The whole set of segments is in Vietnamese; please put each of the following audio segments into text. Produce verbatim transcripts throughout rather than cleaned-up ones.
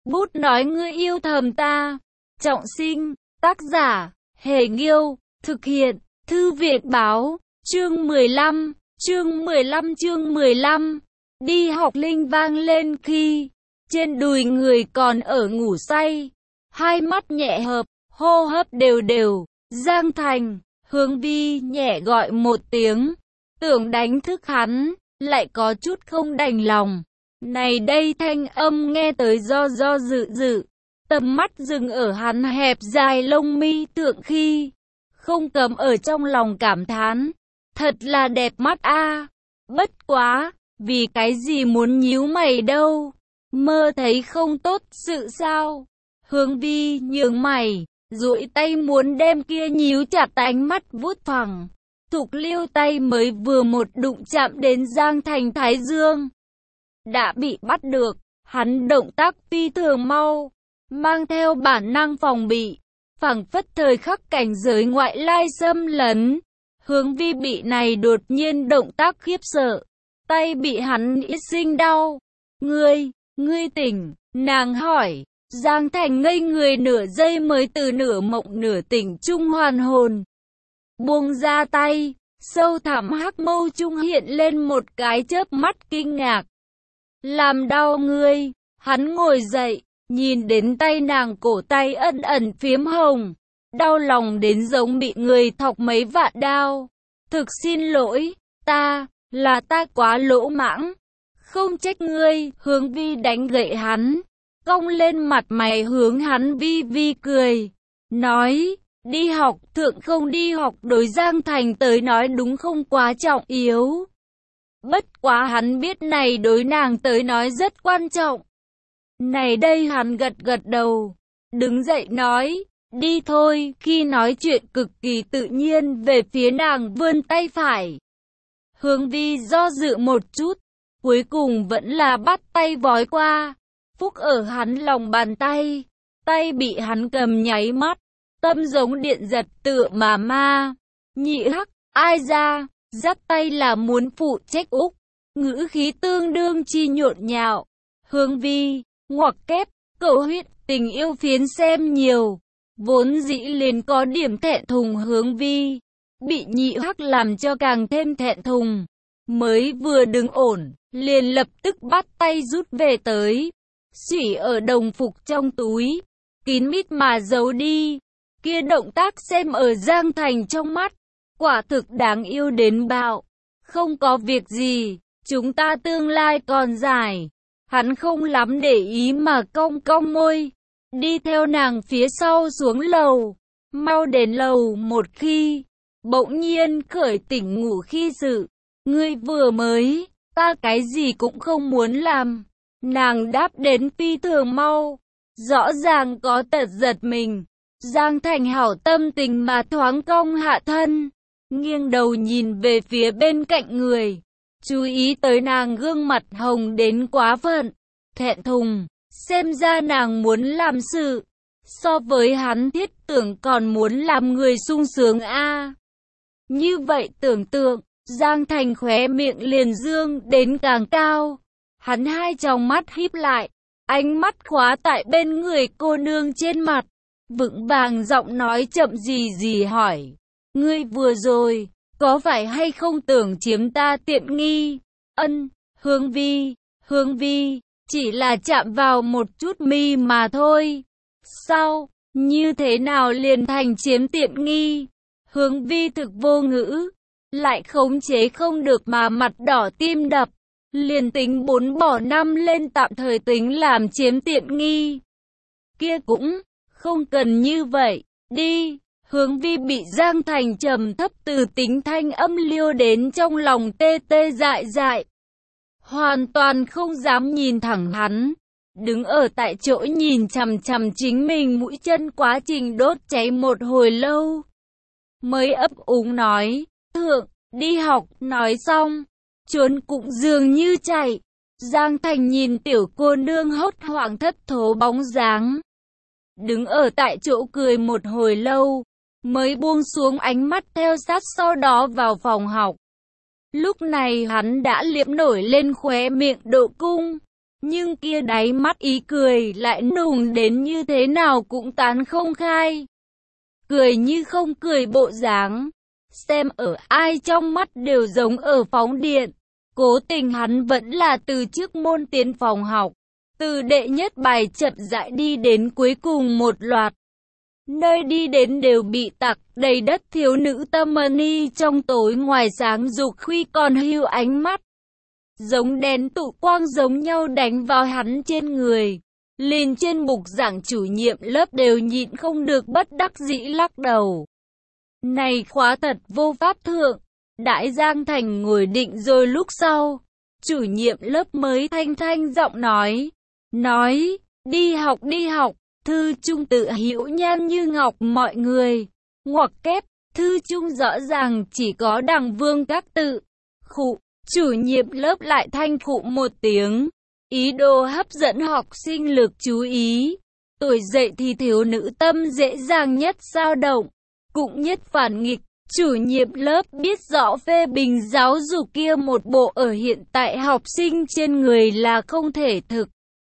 Bút nói ngươi yêu thầm ta. Trọng sinh, tác giả, Hề Nghiêu, thực hiện, Thư viện Báo, chương mười lăm, chương mười lăm chương mười lăm. Đi học linh vang lên khi trên đùi người còn ở ngủ say, hai mắt nhẹ hợp, hô hấp đều đều. Giang Thành, Hướng Vi nhẹ gọi một tiếng, tưởng đánh thức hắn, lại có chút không đành lòng. Này đây thanh âm nghe tới do do dự dự, tầm mắt dừng ở hắn hẹp dài lông mi tượng khi, không cầm ở trong lòng cảm thán, thật là đẹp mắt a. Bất quá, vì cái gì muốn nhíu mày đâu, mơ thấy không tốt sự sao? Hướng Vi nhướng mày, duỗi tay muốn đem kia nhíu chặt ánh mắt vuốt phẳng. Thục Liêu tay mới vừa một đụng chạm đến Giang Thành thái dương, đã bị bắt được. Hắn động tác phi thường mau, mang theo bản năng phòng bị, phảng phất thời khắc cảnh giới ngoại lai xâm lấn. Hướng Vi bị này đột nhiên động tác khiếp sợ, tay bị hắn ít sinh đau. Ngươi, ngươi tỉnh, nàng hỏi. Giang Thành ngây người nửa giây mới từ nửa mộng nửa tỉnh trung hoàn hồn. Buông ra tay, sâu thẳm hắc mâu trung hiện lên một cái chớp mắt kinh ngạc. Làm đau ngươi? Hắn ngồi dậy, nhìn đến tay nàng, cổ tay ẩn ẩn phiếm hồng, đau lòng đến giống bị người thọc mấy vạn đao. Thực xin lỗi, ta, là ta quá lỗ mãng, không trách ngươi. Hướng Vi đánh gậy hắn, cong lên mặt mày hướng hắn vi vi cười, nói, đi học thượng không đi học đối Giang Thành tới nói đúng không quá trọng yếu. Bất quá hắn biết này đối nàng tới nói rất quan trọng. Này đây hắn gật gật đầu, đứng dậy nói, đi thôi. Khi nói chuyện cực kỳ tự nhiên về phía nàng vươn tay phải. Hướng Vi do dự một chút, cuối cùng vẫn là bắt tay vói qua, phúc ở hắn lòng bàn tay. Tay bị hắn cầm nháy mắt, tâm giống điện giật tựa mà ma. Nhị hắc, ai ra, dắt tay là muốn phụ trách úc, ngữ khí tương đương chi nhộn nhạo. Hướng Vi, ngoặc kép, cậu huyết tình yêu phiến xem nhiều, vốn dĩ liền có điểm thẹn thùng. Hướng Vi bị nhị hắc làm cho càng thêm thẹn thùng, mới vừa đứng ổn, liền lập tức bắt tay rút về tới, xủy ở đồng phục trong túi, kín mít mà giấu đi. Kia động tác xem ở Giang Thành trong mắt, quả thực đáng yêu đến bạo. Không có việc gì, chúng ta tương lai còn dài. Hắn không lắm để ý mà cong cong môi, đi theo nàng phía sau xuống lầu. Mau đến lầu một khi, bỗng nhiên khởi tỉnh ngủ khi sự. Ngươi vừa mới, ta cái gì cũng không muốn làm. Nàng đáp đến phi thường mau, rõ ràng có tật giật mình. Giang Thành hảo tâm tình mà thoáng cong hạ thân, nghiêng đầu nhìn về phía bên cạnh người, chú ý tới nàng gương mặt hồng đến quá phận, thẹn thùng. Xem ra nàng muốn làm sự, so với hắn thiết tưởng còn muốn làm người sung sướng a. Như vậy tưởng tượng, Giang Thành khóe miệng liền dương đến càng cao. Hắn hai tròng mắt híp lại, ánh mắt khóa tại bên người cô nương trên mặt, vững vàng giọng nói chậm gì gì hỏi, ngươi vừa rồi, có phải hay không tưởng chiếm ta tiện nghi? Ân, Hướng Vi, Hướng Vi, chỉ là chạm vào một chút mi mà thôi. Sao, như thế nào liền thành chiếm tiện nghi? Hướng Vi thực vô ngữ, lại khống chế không được mà mặt đỏ tim đập, liền tính bốn bỏ năm lên tạm thời tính làm chiếm tiện nghi. Kia cũng không cần như vậy, đi. Hướng Vi bị Giang Thành trầm thấp từ tính thanh âm liêu đến trong lòng tê tê dại dại, hoàn toàn không dám nhìn thẳng hắn, đứng ở tại chỗ nhìn chằm chằm chính mình mũi chân quá trình đốt cháy một hồi lâu, mới ấp úng nói, thượng, đi học. Nói xong, trốn cũng dường như chạy. Giang Thành nhìn tiểu cô nương hốt hoảng thất thố bóng dáng, đứng ở tại chỗ cười một hồi lâu, mới buông xuống ánh mắt theo sát sau đó vào phòng học. Lúc này hắn đã liếm nổi lên khóe miệng độ cung, nhưng kia đáy mắt ý cười lại nùng đến như thế nào cũng tán không khai. Cười như không cười bộ dáng, xem ở ai trong mắt đều giống ở phóng điện. Cố tình hắn vẫn là từ trước môn tiến phòng học, từ đệ nhất bài chậm rãi đi đến cuối cùng một loạt. Nơi đi đến đều bị tặc đầy đất thiếu nữ tâm ni trong tối ngoài sáng dục khuy còn hưu ánh mắt. Giống đèn tụ quang giống nhau đánh vào hắn trên người. Liền trên bục giảng chủ nhiệm lớp đều nhịn không được bất đắc dĩ lắc đầu. Này khóa thật vô pháp thượng. Đại Giang Thành ngồi định rồi lúc sau. Chủ nhiệm lớp mới thanh thanh giọng nói. Nói, đi học đi học. Thư trung tự hữu nhan như ngọc mọi người. Ngoặc kép, thư trung rõ ràng chỉ có đằng vương các tự. Khụ, chủ nhiệm lớp lại thanh khụ một tiếng. Ý đồ hấp dẫn học sinh lực chú ý. Tuổi dậy thì thiếu nữ tâm dễ dàng nhất dao động, cũng nhất phản nghịch. Chủ nhiệm lớp biết rõ phê bình giáo dục kia một bộ ở hiện tại học sinh trên người là không thể thực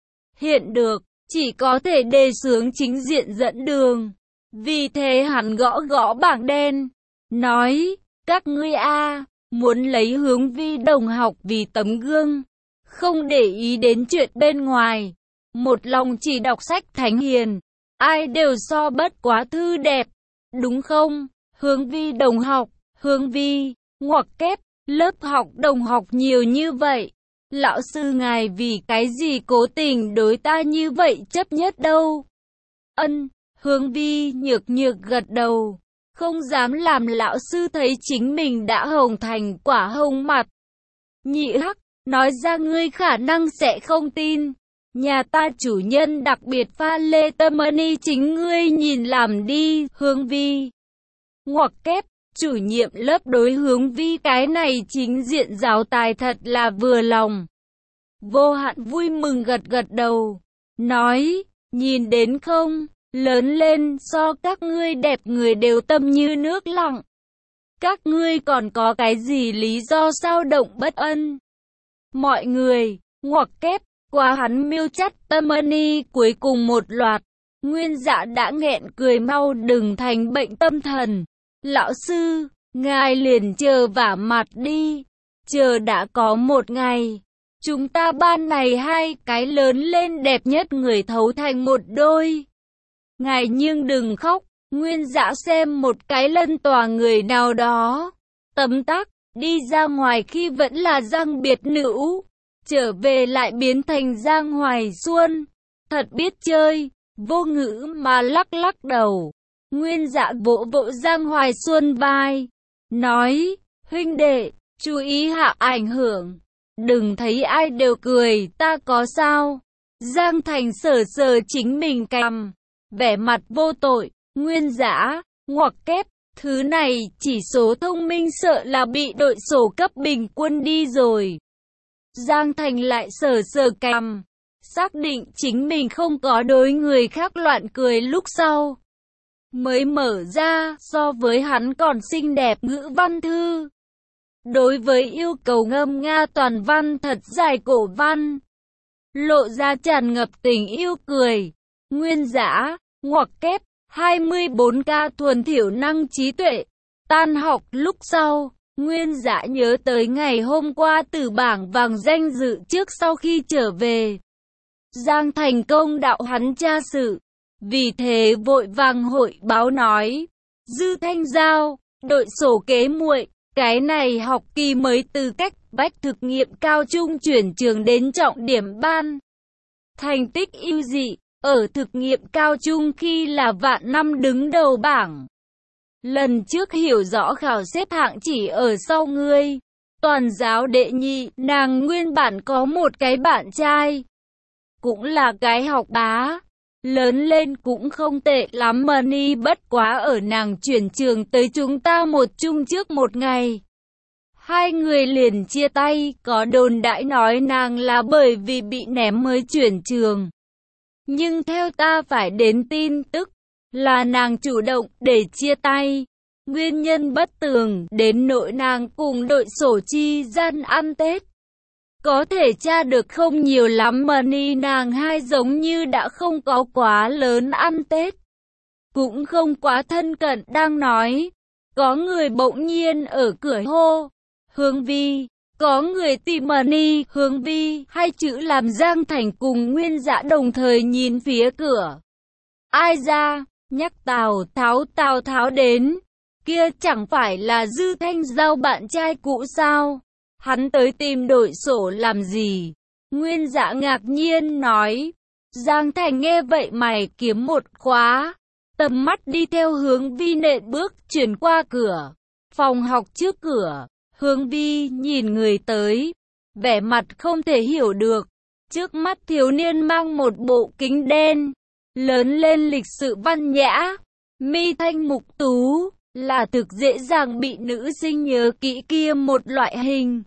hiện được, chỉ có thể đề xướng chính diện dẫn đường. Vì thế hắn gõ gõ bảng đen, nói, các ngươi a muốn lấy Hướng Vi đồng học vì tấm gương, không để ý đến chuyện bên ngoài, một lòng chỉ đọc sách thánh hiền, ai đều so bất quá thư đẹp, đúng không? Hướng Vi đồng học, Hướng Vi, ngoặc kép, lớp học đồng học nhiều như vậy. Lão sư ngài vì cái gì cố tình đối ta như vậy chấp nhất đâu? Ân, Hướng Vi nhược nhược gật đầu, không dám làm lão sư thấy chính mình đã hồng thành quả hồng mặt. Nhị hắc, nói ra ngươi khả năng sẽ không tin. Nhà ta chủ nhân đặc biệt pha lê tâm ni chính ngươi nhìn làm đi, Hướng Vi. Ngoặc kép, chủ nhiệm lớp đối Hướng Vi cái này chính diện giáo tài thật là vừa lòng. Vô hạn vui mừng gật gật đầu, nói, nhìn đến không, lớn lên so các ngươi đẹp người đều tâm như nước lặng. Các ngươi còn có cái gì lý do sao động bất ân? Mọi người, ngoặc kép, qua hắn miêu chắt tâm ni cuối cùng một loạt, Nguyên Dạ đã nghẹn cười mau đừng thành bệnh tâm thần. Lão sư, ngài liền chờ vả mặt đi, chờ đã có một ngày, chúng ta ban này hai cái lớn lên đẹp nhất người thấu thành một đôi. Ngài nhưng đừng khóc, Nguyên Dạ xem một cái lân tòa người nào đó, tấm tắc, đi ra ngoài khi vẫn là Giang biệt nữ, trở về lại biến thành Giang Hoài Xuân, thật biết chơi, vô ngữ mà lắc lắc đầu. Nguyên Dạ vỗ vỗ Giang Hoài Xuân vai, nói, huynh đệ, chú ý hạ ảnh hưởng, đừng thấy ai đều cười, ta có sao? Giang Thành sờ sờ chính mình cằm, vẻ mặt vô tội. Nguyên Dạ, ngoặc kép, thứ này chỉ số thông minh sợ là bị đội sổ cấp bình quân đi rồi. Giang Thành lại sờ sờ cằm, xác định chính mình không có đối người khác loạn cười lúc sau. Mới mở ra, so với hắn còn xinh đẹp ngữ văn thư. Đối với yêu cầu ngâm nga toàn văn thật dài cổ văn, lộ ra tràn ngập tình yêu cười. Nguyên Dạ, ngoặc kép, hai mươi bốn ca thuần thiểu năng trí tuệ. Tan học lúc sau, Nguyên Dạ nhớ tới ngày hôm qua từ bảng vàng danh dự trước sau khi trở về. Giang Thành công đạo hắn tra sự, vì thế vội vàng hội báo nói, Dư Thanh Giao, đội sổ kế muội, cái này học kỳ mới từ cách vách thực nghiệm cao trung chuyển trường đến trọng điểm ban. Thành tích ưu dị, ở thực nghiệm cao trung khi là vạn năm đứng đầu bảng. Lần trước hiểu rõ khảo xếp hạng chỉ ở sau ngươi. Toàn giáo đệ nhị, nàng nguyên bản có một cái bạn trai, cũng là cái học bá, lớn lên cũng không tệ lắm mà ni bất quá ở nàng chuyển trường tới chúng ta một chung trước một ngày. Hai người liền chia tay, có đồn đãi nói nàng là bởi vì bị ném mới chuyển trường. Nhưng theo ta phải đến tin tức, là nàng chủ động để chia tay. Nguyên nhân bất tường, đến nỗi nàng cùng đội sổ chi gian ăn Tết. Có thể tra được không nhiều lắm mà ni nàng hai giống như đã không có quá lớn ăn Tết. Cũng không quá thân cận đang nói. Có người bỗng nhiên ở cửa hô. Hướng Vi. Có người tìm mà ni Hướng Vi hai chữ làm Giang Thành cùng Nguyên Dã đồng thời nhìn phía cửa. Ai ra? Nhắc Tào Tháo Tào Tháo đến. Kia chẳng phải là Dư Thanh Giao bạn trai cũ sao? Hắn tới tìm đổi sổ làm gì? Nguyên Dã ngạc nhiên nói. Giang Thành nghe vậy mày kiếm một khóa. Tầm mắt đi theo Hướng Vi nện bước chuyển qua cửa. Phòng học trước cửa. Hướng Vi nhìn người tới. Vẻ mặt không thể hiểu được. Trước mắt thiếu niên mang một bộ kính đen. Lớn lên lịch sự văn nhã. Mi thanh mục tú. Là thực dễ dàng bị nữ sinh nhớ kỹ kia một loại hình.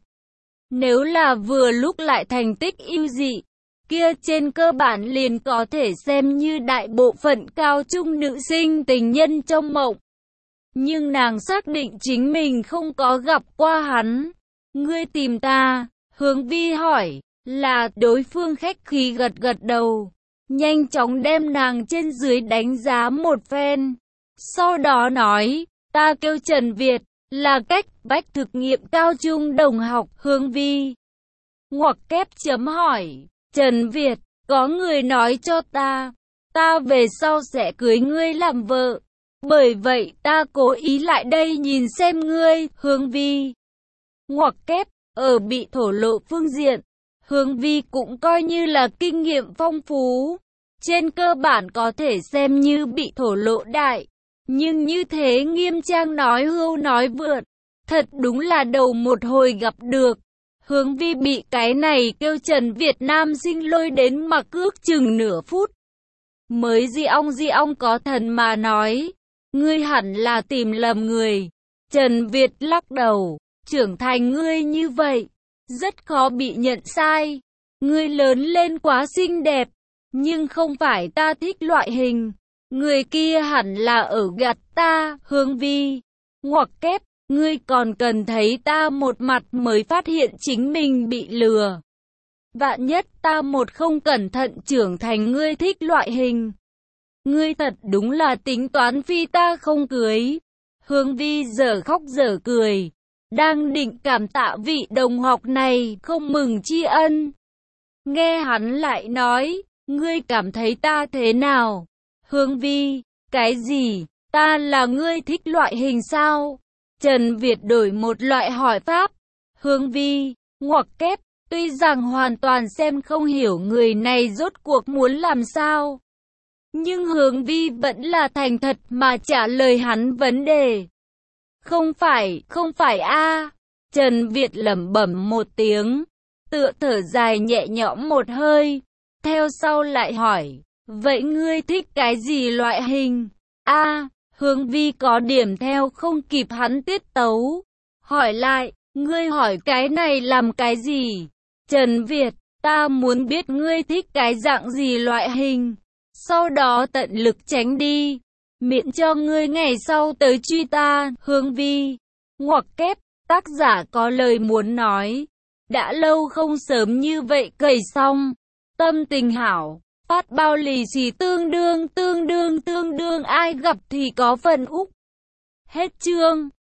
Nếu là vừa lúc lại thành tích ưu dị, kia trên cơ bản liền có thể xem như đại bộ phận cao trung nữ sinh tình nhân trong mộng. Nhưng nàng xác định chính mình không có gặp qua hắn. Ngươi tìm ta? Hướng Vi hỏi. Là đối phương khách khí gật gật đầu. Nhanh chóng đem nàng trên dưới đánh giá một phen. Sau đó nói. Ta kêu Trần Việt. Là cách vách thực nghiệm cao trung đồng học. Hướng Vi ngoặc kép chấm hỏi. Trần Việt. Có người nói cho ta. Ta về sau sẽ cưới ngươi làm vợ. Bởi vậy ta cố ý lại đây nhìn xem ngươi. Hướng Vi ngoặc kép. Ở bị thổ lộ phương diện, Hướng Vi cũng coi như là kinh nghiệm phong phú. Trên cơ bản có thể xem như bị thổ lộ đại. Nhưng như thế nghiêm trang nói hưu nói vượt. Thật đúng là đầu một hồi gặp được. Hướng Vi bị cái này kêu Trần Việt Nam sinh lôi đến mà cước chừng nửa phút. Mới di ong di ong có thần mà nói. Ngươi hẳn là tìm lầm người. Trần Việt lắc đầu. Trưởng thành ngươi như vậy, rất khó bị nhận sai. Ngươi lớn lên quá xinh đẹp, nhưng không phải ta thích loại hình. Người kia hẳn là ở gạt ta. Hướng Vi ngoặc kép. Ngươi còn cần thấy ta một mặt mới phát hiện chính mình bị lừa. Vạn nhất ta một không cẩn thận trưởng thành ngươi thích loại hình. Ngươi thật đúng là tính toán phi ta không cưới. Hướng Vi dở khóc dở cười. Đang định cảm tạ vị đồng học này không mừng tri ân. Nghe hắn lại nói. Ngươi cảm thấy ta thế nào? Hướng Vi. Cái gì? Ta là ngươi thích loại hình sao? Trần Việt đổi một loại hỏi pháp. Hướng Vi ngoặc kép. Tuy rằng hoàn toàn xem không hiểu người này rốt cuộc muốn làm sao. Nhưng Hướng Vi vẫn là thành thật mà trả lời hắn vấn đề. Không phải, không phải a. Trần Việt lẩm bẩm một tiếng. Tựa thở dài nhẹ nhõm một hơi. Theo sau lại hỏi. Vậy ngươi thích cái gì loại hình? A. Hướng Vi có điểm theo không kịp hắn tiết tấu. Hỏi lại. Ngươi hỏi cái này làm cái gì? Trần Việt. Ta muốn biết ngươi thích cái dạng gì loại hình. Sau đó tận lực tránh đi. Miễn cho ngươi ngày sau tới truy ta. Hướng Vi ngoặc kép. Tác giả có lời muốn nói. Đã lâu không sớm như vậy cày xong. Tâm tình hảo. Phát bao lì xì tương đương tương đương tương đương ai gặp thì có phần úc. Hết chương.